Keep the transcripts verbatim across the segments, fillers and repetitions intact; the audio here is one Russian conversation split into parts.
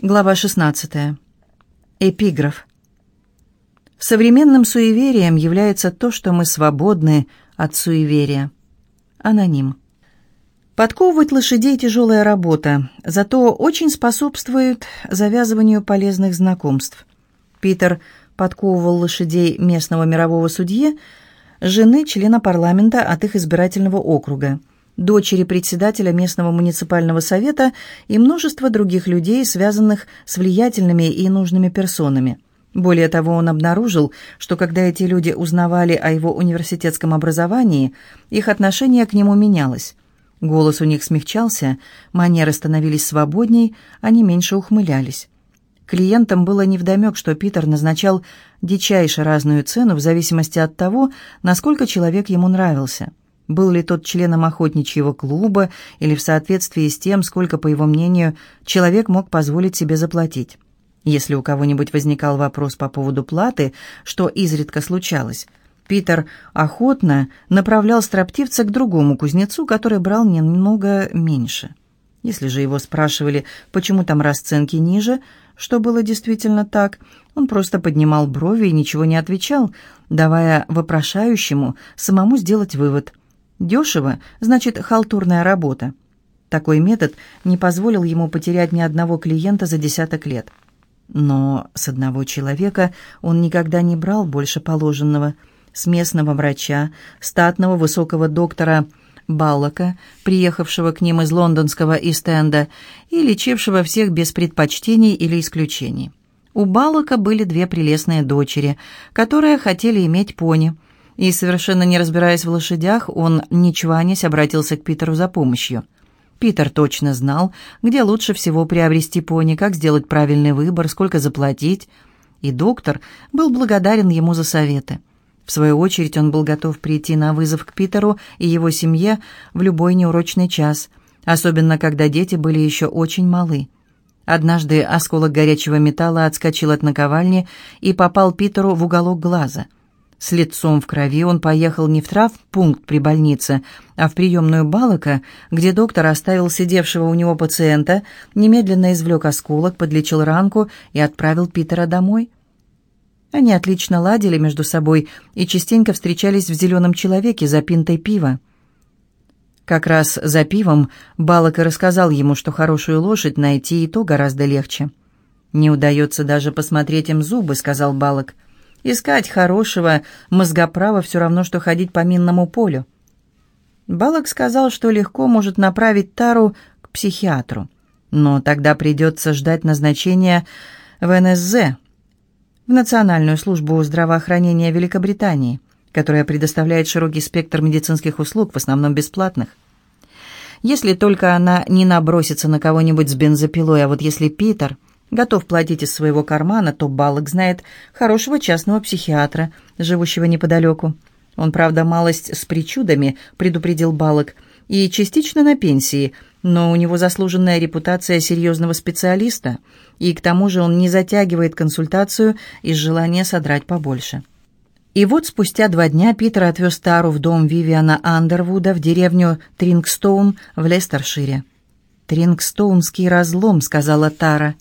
Глава шестнадцатая. Эпиграф. Современным суеверием является то, что мы свободны от суеверия. Аноним. Подковывать лошадей – тяжелая работа, зато очень способствует завязыванию полезных знакомств. Питер подковывал лошадей местного мирового судьи, жены члена парламента от их избирательного округа, дочери председателя местного муниципального совета и множество других людей, связанных с влиятельными и нужными персонами. Более того, он обнаружил, что когда эти люди узнавали о его университетском образовании, их отношение к нему менялось. Голос у них смягчался, манеры становились свободней, они меньше ухмылялись. Клиентам было невдомек, что Питер назначал дичайше разную цену в зависимости от того, насколько человек ему нравился. Был ли тот членом охотничьего клуба или в соответствии с тем, сколько, по его мнению, человек мог позволить себе заплатить. Если у кого-нибудь возникал вопрос по поводу платы, что изредка случалось, Питер охотно направлял строптивца к другому кузнецу, который брал немного меньше. Если же его спрашивали, почему там расценки ниже, что было действительно так, он просто поднимал брови и ничего не отвечал, давая вопрошающему самому сделать вывод. Дешево, значит, халтурная работа. Такой метод не позволил ему потерять ни одного клиента за десяток лет. Но с одного человека он никогда не брал больше положенного. С местного врача, статного высокого доктора Баллока, приехавшего к ним из лондонского Ист-Энда и лечившего всех без предпочтений или исключений. У Баллока были две прелестные дочери, которые хотели иметь пони. И, совершенно не разбираясь в лошадях, он, не чванясь, обратился к Питеру за помощью. Питер точно знал, где лучше всего приобрести пони, как сделать правильный выбор, сколько заплатить. И доктор был благодарен ему за советы. В свою очередь он был готов прийти на вызов к Питеру и его семье в любой неурочный час, особенно когда дети были еще очень малы. Однажды осколок горячего металла отскочил от наковальни и попал Питеру в уголок глаза. С лицом в крови он поехал не в травмпункт при больнице, а в приемную Баллока, где доктор оставил сидевшего у него пациента, немедленно извлек осколок, подлечил ранку и отправил Питера домой. Они отлично ладили между собой и частенько встречались в «Зеленом человеке» за пинтой пива. Как раз за пивом Баллок и рассказал ему, что хорошую лошадь найти и то гораздо легче. «Не удается даже посмотреть им зубы», — сказал Баллок. «Искать хорошего мозгоправа все равно, что ходить по минному полю». Баллок сказал, что легко может направить Тару к психиатру, но тогда придется ждать назначения в эн эс зэ, в Национальную службу здравоохранения Великобритании, которая предоставляет широкий спектр медицинских услуг, в основном бесплатных. Если только она не набросится на кого-нибудь с бензопилой, а вот если Питер готов платить из своего кармана, то Баллок знает хорошего частного психиатра, живущего неподалеку. Он, правда, малость с причудами, предупредил Баллок, и частично на пенсии, но у него заслуженная репутация серьезного специалиста, и к тому же он не затягивает консультацию из желания содрать побольше. И вот спустя два дня Питер отвез Тару в дом Вивиана Андервуда в деревню Трингстоун в Лестершире. «Трингстоунский разлом», — сказала Тара.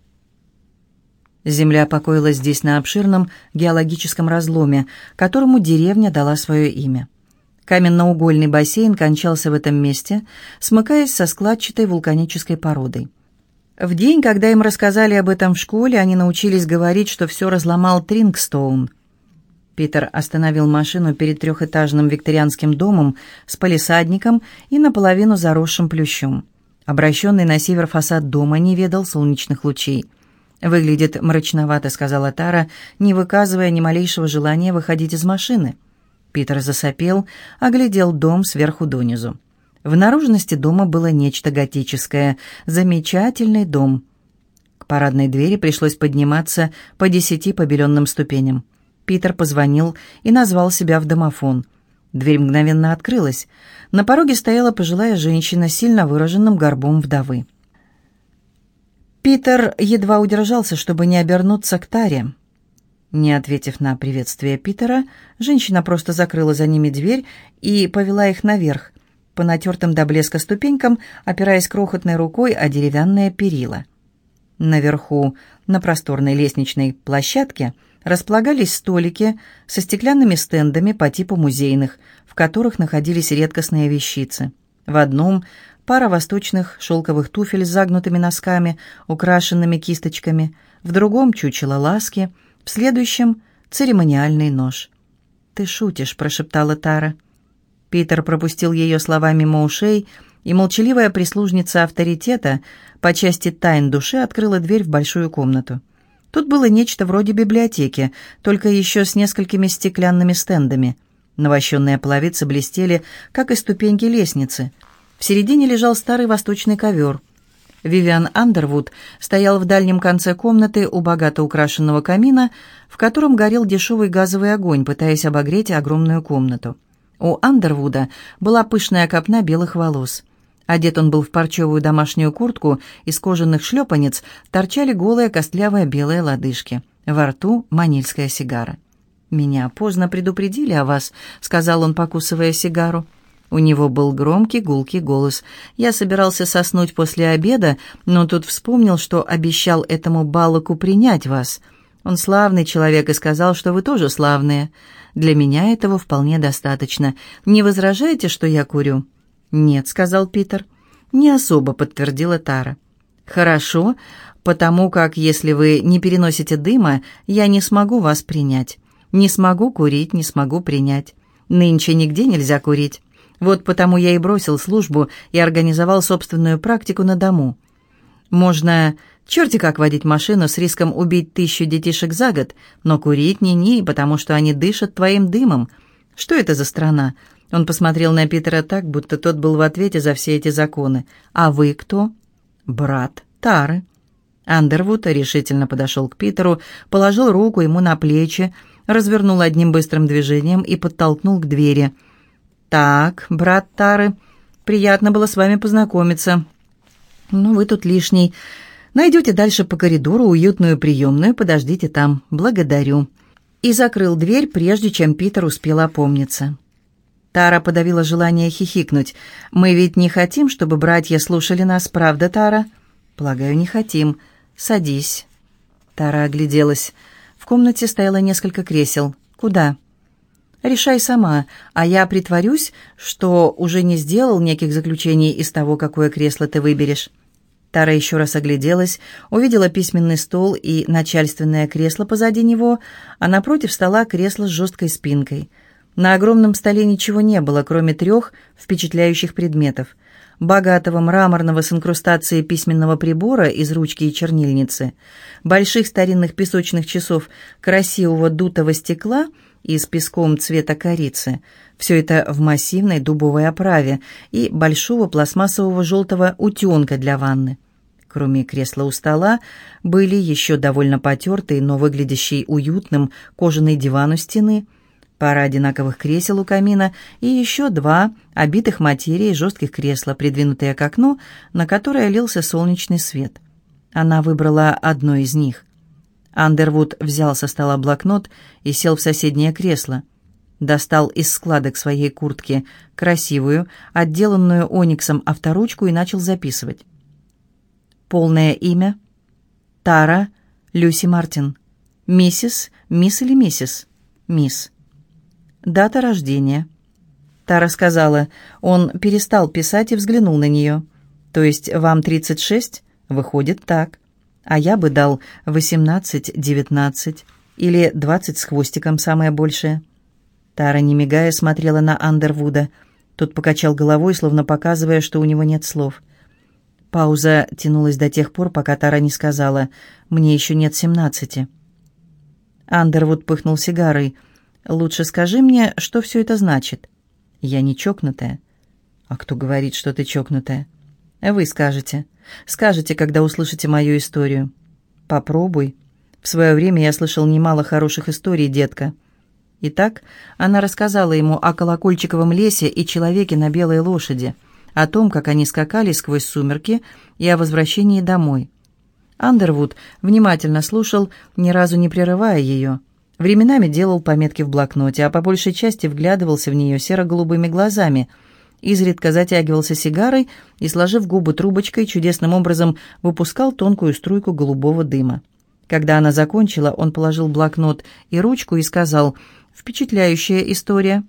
Земля покоилась здесь на обширном геологическом разломе, которому деревня дала свое имя. Каменноугольный бассейн кончался в этом месте, смыкаясь со складчатой вулканической породой. В день, когда им рассказали об этом в школе, они научились говорить, что все разломал Трингстоун. Питер остановил машину перед трехэтажным викторианским домом с палисадником и наполовину заросшим плющом. Обращенный на север фасад дома не ведал солнечных лучей. «Выглядит мрачновато», — сказала Тара, не выказывая ни малейшего желания выходить из машины. Питер засопел, оглядел дом сверху донизу. В наружности дома было нечто готическое. Замечательный дом. К парадной двери пришлось подниматься по десяти побеленным ступеням. Питер позвонил и назвал себя в домофон. Дверь мгновенно открылась. На пороге стояла пожилая женщина с сильно выраженным горбом вдовы. Питер едва удержался, чтобы не обернуться к Таре. Не ответив на приветствие Питера, женщина просто закрыла за ними дверь и повела их наверх, по натертым до блеска ступенькам, опираясь крохотной рукой о деревянные перила. Наверху, на просторной лестничной площадке, располагались столики со стеклянными стендами по типу музейных, в которых находились редкостные вещицы. В одном – пара восточных шелковых туфель с загнутыми носками, украшенными кисточками, в другом – чучело ласки, в следующем – церемониальный нож. «Ты шутишь», – прошептала Тара. Питер пропустил ее слова мимо ушей, и молчаливая прислужница авторитета по части тайн души открыла дверь в большую комнату. Тут было нечто вроде библиотеки, только еще с несколькими стеклянными стендами. Навощенные половицы блестели, как и ступеньки лестницы. В середине лежал старый восточный ковер. Вивиан Андервуд стоял в дальнем конце комнаты у богато украшенного камина, в котором горел дешевый газовый огонь, пытаясь обогреть огромную комнату. У Андервуда была пышная копна белых волос. Одет он был в парчевую домашнюю куртку, из кожаных шлепанец торчали голые костлявые белые лодыжки. Во рту манильская сигара. «Меня поздно предупредили о вас», — сказал он, покусывая сигару. У него был громкий, гулкий голос. «Я собирался соснуть после обеда, но тут вспомнил, что обещал этому Баллоку принять вас. Он славный человек и сказал, что вы тоже славные. Для меня этого вполне достаточно. Не возражаете, что я курю?» «Нет», — сказал Питер. «Не особо», — подтвердила Тара. «Хорошо, потому как, если вы не переносите дыма, я не смогу вас принять. Не смогу курить, не смогу принять. Нынче нигде нельзя курить. Вот потому я и бросил службу и организовал собственную практику на дому. Можно черти как водить машину с риском убить тысячу детишек за год, но курить ни-ни, потому что они дышат твоим дымом. Что это за страна?» Он посмотрел на Питера так, будто тот был в ответе за все эти законы. «А вы кто?» «Брат Тары». Андервуд решительно подошел к Питеру, положил руку ему на плечи, развернул одним быстрым движением и подтолкнул к двери. «Так, брат Тары, приятно было с вами познакомиться. Ну, вы тут лишний. Найдете дальше по коридору уютную приемную, подождите там. Благодарю». И закрыл дверь, прежде чем Питер успел опомниться. Тара подавила желание хихикнуть. «Мы ведь не хотим, чтобы братья слушали нас, правда, Тара?» «Полагаю, не хотим. Садись». Тара огляделась. В комнате стояло несколько кресел. «Куда?» «Решай сама, а я притворюсь, что уже не сделал неких заключений из того, какое кресло ты выберешь». Тара еще раз огляделась, увидела письменный стол и начальственное кресло позади него, а напротив стола кресло с жесткой спинкой. На огромном столе ничего не было, кроме трех впечатляющих предметов: богатого мраморного с инкрустацией письменного прибора из ручки и чернильницы, больших старинных песочных часов красивого дутого стекла и с песком цвета корицы, все это в массивной дубовой оправе, и большого пластмассового желтого утенка для ванны. Кроме кресла у стола были еще довольно потертый, но выглядящий уютным кожаный диван у стены, пара одинаковых кресел у камина и еще два обитых материей жестких кресла, придвинутые к окну, на которое лился солнечный свет. Она выбрала одно из них. Андервуд взял со стола блокнот и сел в соседнее кресло. Достал из складок своей куртки красивую, отделанную ониксом авторучку и начал записывать. Полное имя: Тара Люси Мартин. Миссис, мисс или миссис? Мисс. Дата рождения. Тара сказала. Он перестал писать и взглянул на нее. То есть вам тридцать шесть? Выходит так. А я бы дал восемнадцать-девятнадцать или двадцать с хвостиком, самое большее. Тара, не мигая, смотрела на Андервуда. Тот покачал головой, словно показывая, что у него нет слов. Пауза тянулась до тех пор, пока Тара не сказала: «Мне еще нет семнадцати». Андервуд пыхнул сигарой. «Лучше скажи мне, что все это значит». «Я не чокнутая». «А кто говорит, что ты чокнутая?» «Вы скажете. Скажете, когда услышите мою историю». «Попробуй. В свое время я слышал немало хороших историй, детка». Итак, она рассказала ему о колокольчиковом лесе и человеке на белой лошади, о том, как они скакали сквозь сумерки, и о возвращении домой. Андервуд внимательно слушал, ни разу не прерывая ее. Временами делал пометки в блокноте, а по большей части вглядывался в нее серо-голубыми глазами. изредка затягивался сигарой и, сложив губы трубочкой, чудесным образом выпускал тонкую струйку голубого дыма. Когда она закончила, он положил блокнот и ручку и сказал: «Впечатляющая история.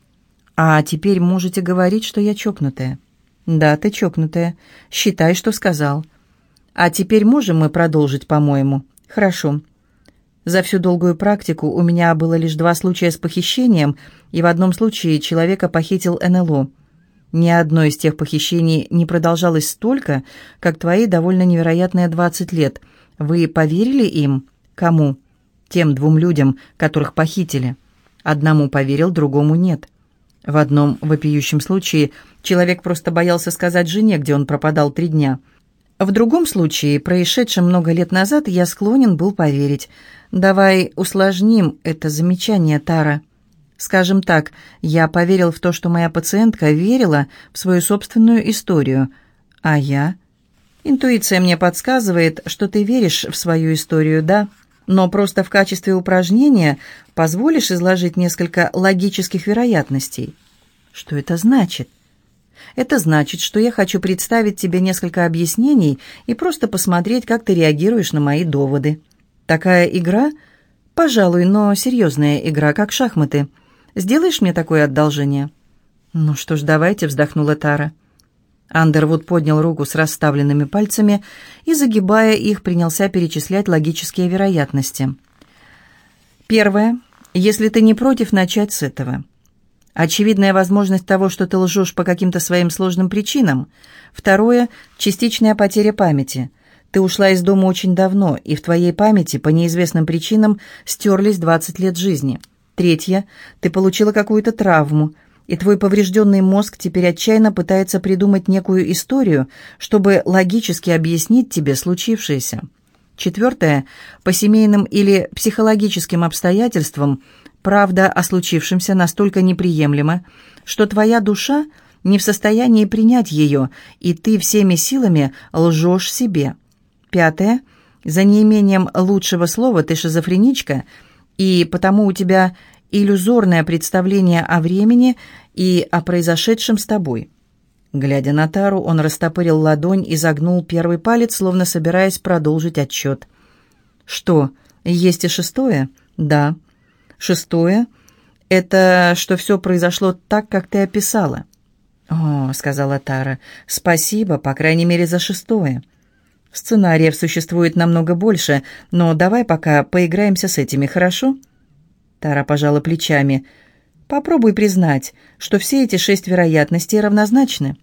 А теперь можете говорить, что я чокнутая». «Да, ты чокнутая. Считай, что сказал». «А теперь можем мы продолжить, по-моему?» «Хорошо. За всю долгую практику у меня было лишь два случая с похищением, и в одном случае человека похитил эн эл о. Ни одно из тех похищений не продолжалось столько, как твои довольно невероятные двадцать лет. Вы поверили им?» «Кому?» «Тем двум людям, которых похитили. Одному поверил, другому нет. В одном вопиющем случае человек просто боялся сказать жене, где он пропадал три дня. В другом случае, происшедшем много лет назад, я склонен был поверить. Давай усложним это замечание, Тара. Скажем так, я поверил в то, что моя пациентка верила в свою собственную историю. А я? Интуиция мне подсказывает, что ты веришь в свою историю, да? Но просто в качестве упражнения позволишь изложить несколько логических вероятностей. Что это значит? Это значит, что я хочу представить тебе несколько объяснений и просто посмотреть, как ты реагируешь на мои доводы. Такая игра? Пожалуй, но серьезная игра, как шахматы. Сделаешь мне такое одолжение?» «Ну что ж, давайте», — вздохнула Тара. Андервуд поднял руку с расставленными пальцами и, загибая их, принялся перечислять логические вероятности. Первое. Если ты не против, начать с этого. Очевидная возможность того, что ты лжешь по каким-то своим сложным причинам. Второе. Частичная потеря памяти. Ты ушла из дома очень давно, и в твоей памяти по неизвестным причинам стерлись двадцать лет жизни. Третье. Ты получила какую-то травму, и твой поврежденный мозг теперь отчаянно пытается придумать некую историю, чтобы логически объяснить тебе случившееся. Четвертое. По семейным или психологическим обстоятельствам правда о случившемся настолько неприемлема, что твоя душа не в состоянии принять ее, и ты всеми силами лжешь себе. Пятое. За неимением лучшего слова ты шизофреничка, и потому у тебя иллюзорное представление о времени и о произошедшем с тобой. Глядя на Тару, он растопырил ладонь и загнул первый палец, словно собираясь продолжить отчет. «Что, есть и шестое?» «Да». «Шестое — это что все произошло так, как ты описала». «О», — сказала Тара, — «спасибо, по крайней мере, за шестое. Сценариев существует намного больше, но давай пока поиграемся с этими, хорошо?» Тара пожала плечами. «Попробуй признать, что все эти шесть вероятностей равнозначны.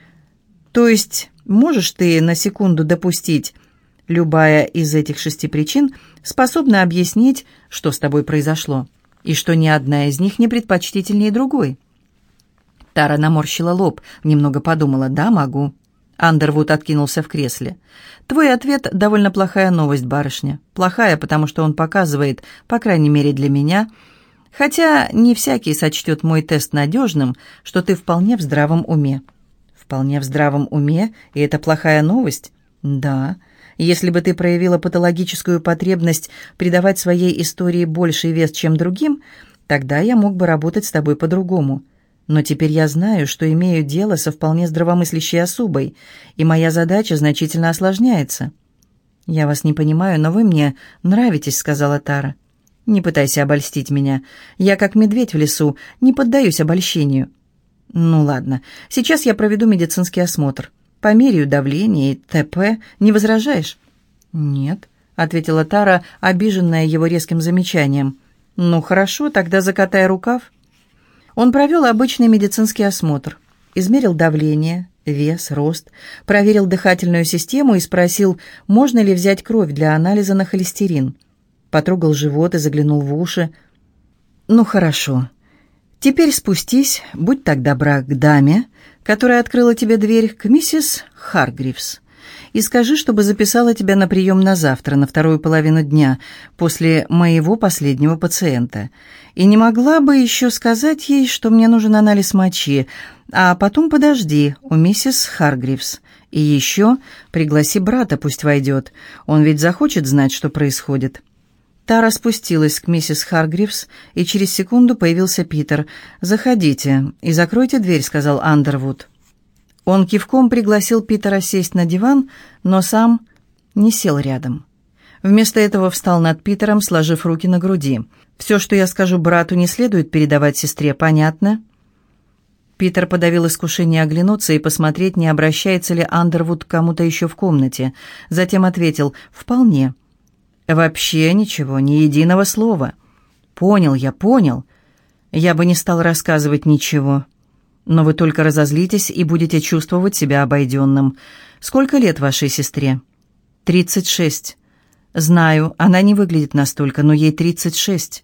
То есть можешь ты на секунду допустить, любая из этих шести причин способна объяснить, что с тобой произошло, и что ни одна из них не предпочтительнее другой?» Тара наморщила лоб, немного подумала. «Да, могу». Андервуд откинулся в кресле. «Твой ответ — довольно плохая новость, барышня. Плохая, потому что он показывает, по крайней мере для меня, хотя не всякий сочтет мой тест надежным, что ты вполне в здравом уме». «Вполне в здравом уме? И это плохая новость?» «Да. Если бы ты проявила патологическую потребность придавать своей истории больший вес, чем другим, тогда я мог бы работать с тобой по-другому. Но теперь я знаю, что имею дело со вполне здравомыслящей особой, и моя задача значительно осложняется». «Я вас не понимаю, но вы мне нравитесь», — сказала Тара. «Не пытайся обольстить меня. Я, как медведь в лесу, не поддаюсь обольщению». «Ну ладно, сейчас я проведу медицинский осмотр. Померяю давление и тэ пэ. Не возражаешь?» «Нет», — ответила Тара, обиженная его резким замечанием. «Ну хорошо, тогда закатай рукав». Он провел обычный медицинский осмотр, измерил давление, вес, рост, проверил дыхательную систему и спросил, можно ли взять кровь для анализа на холестерин. Потрогал живот и заглянул в уши. «Ну хорошо. Теперь спустись, будь так добра, к даме, которая открыла тебе дверь, к миссис Харгривс, и скажи, чтобы записала тебя на прием на завтра, на вторую половину дня, после моего последнего пациента. И не могла бы еще сказать ей, что мне нужен анализ мочи, а потом подожди у миссис Харгривс. И еще пригласи брата, пусть войдет. Он ведь захочет знать, что происходит». Тара спустилась к миссис Харгривс, и через секунду появился Питер. «Заходите и закройте дверь», — сказал Андервуд. Он кивком пригласил Питера сесть на диван, но сам не сел рядом. Вместо этого встал над Питером, сложив руки на груди. «Все, что я скажу брату, не следует передавать сестре, понятно?» Питер подавил искушение оглянуться и посмотреть, не обращается ли Андервуд к кому-то еще в комнате. Затем ответил: «Вполне». «Вообще ничего, ни единого слова». «Понял я, понял. Я бы не стал рассказывать ничего. Но вы только разозлитесь и будете чувствовать себя обойденным. Сколько лет вашей сестре?» «Тридцать шесть». «Знаю, она не выглядит настолько, но ей тридцать шесть».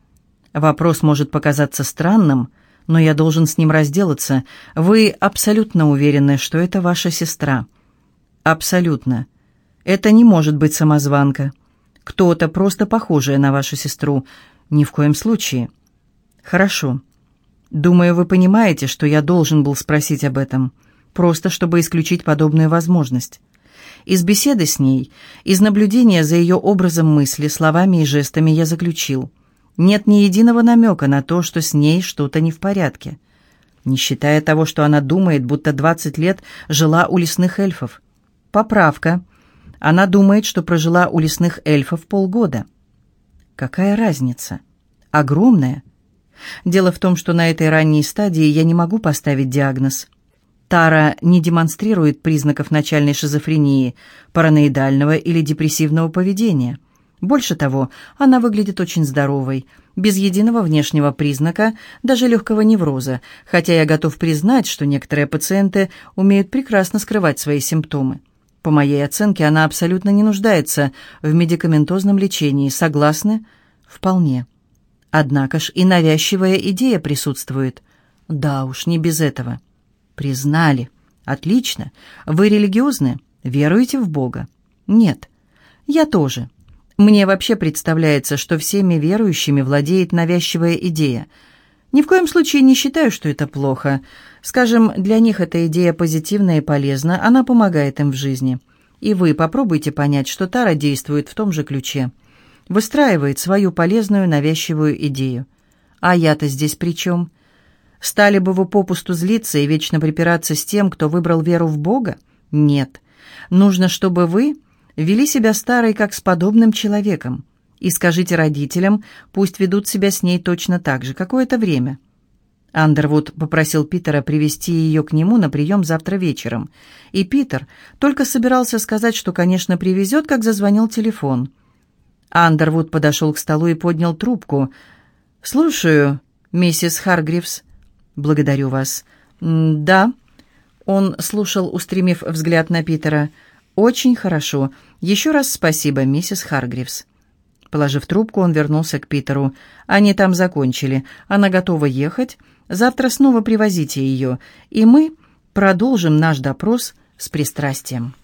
Вопрос может показаться странным, но я должен с ним разделаться. Вы абсолютно уверены, что это ваша сестра?» «Абсолютно. Это не может быть самозванка. Кто-то, просто похожая на вашу сестру. Ни в коем случае». «Хорошо. Думаю, вы понимаете, что я должен был спросить об этом, просто чтобы исключить подобную возможность. Из беседы с ней, из наблюдения за ее образом мысли, словами и жестами я заключил: нет ни единого намека на то, что с ней что-то не в порядке, не считая того, что она думает, будто двадцать лет жила у лесных эльфов. Поправка. Она думает, что прожила у лесных эльфов полгода. Какая разница? Огромная. Дело в том, что на этой ранней стадии я не могу поставить диагноз. Тара не демонстрирует признаков начальной шизофрении, параноидального или депрессивного поведения. Больше того, она выглядит очень здоровой, без единого внешнего признака, даже легкого невроза, хотя я готов признать, что некоторые пациенты умеют прекрасно скрывать свои симптомы. По моей оценке, она абсолютно не нуждается в медикаментозном лечении. Согласны? Вполне. Однако ж и навязчивая идея присутствует. Да уж, не без этого. Признали. Отлично. Вы религиозны? Веруете в Бога? Нет. Я тоже. Мне вообще представляется, что всеми верующими владеет навязчивая идея. Ни в коем случае не считаю, что это плохо. Скажем, для них эта идея позитивна и полезна, она помогает им в жизни. И вы попробуйте понять, что Тара действует в том же ключе. Выстраивает свою полезную навязчивую идею. А я-то здесь при чем? Стали бы вы попусту злиться и вечно припираться с тем, кто выбрал веру в Бога? Нет. Нужно, чтобы вы вели себя с Тарой как с подобным человеком. И скажите родителям, пусть ведут себя с ней точно так же, какое-то время. Андервуд попросил Питера привести ее к нему на прием завтра вечером. И Питер только собирался сказать, что, конечно, привезет, как зазвонил телефон. Андервуд подошел к столу и поднял трубку. «Слушаю, миссис Харгривс». «Благодарю вас». «Да». Он слушал, устремив взгляд на Питера. «Очень хорошо. Еще раз спасибо, миссис Харгривс». Положив трубку, он вернулся к Питеру. «Они там закончили. Она готова ехать. Завтра снова привозите ее, и мы продолжим наш допрос с пристрастием».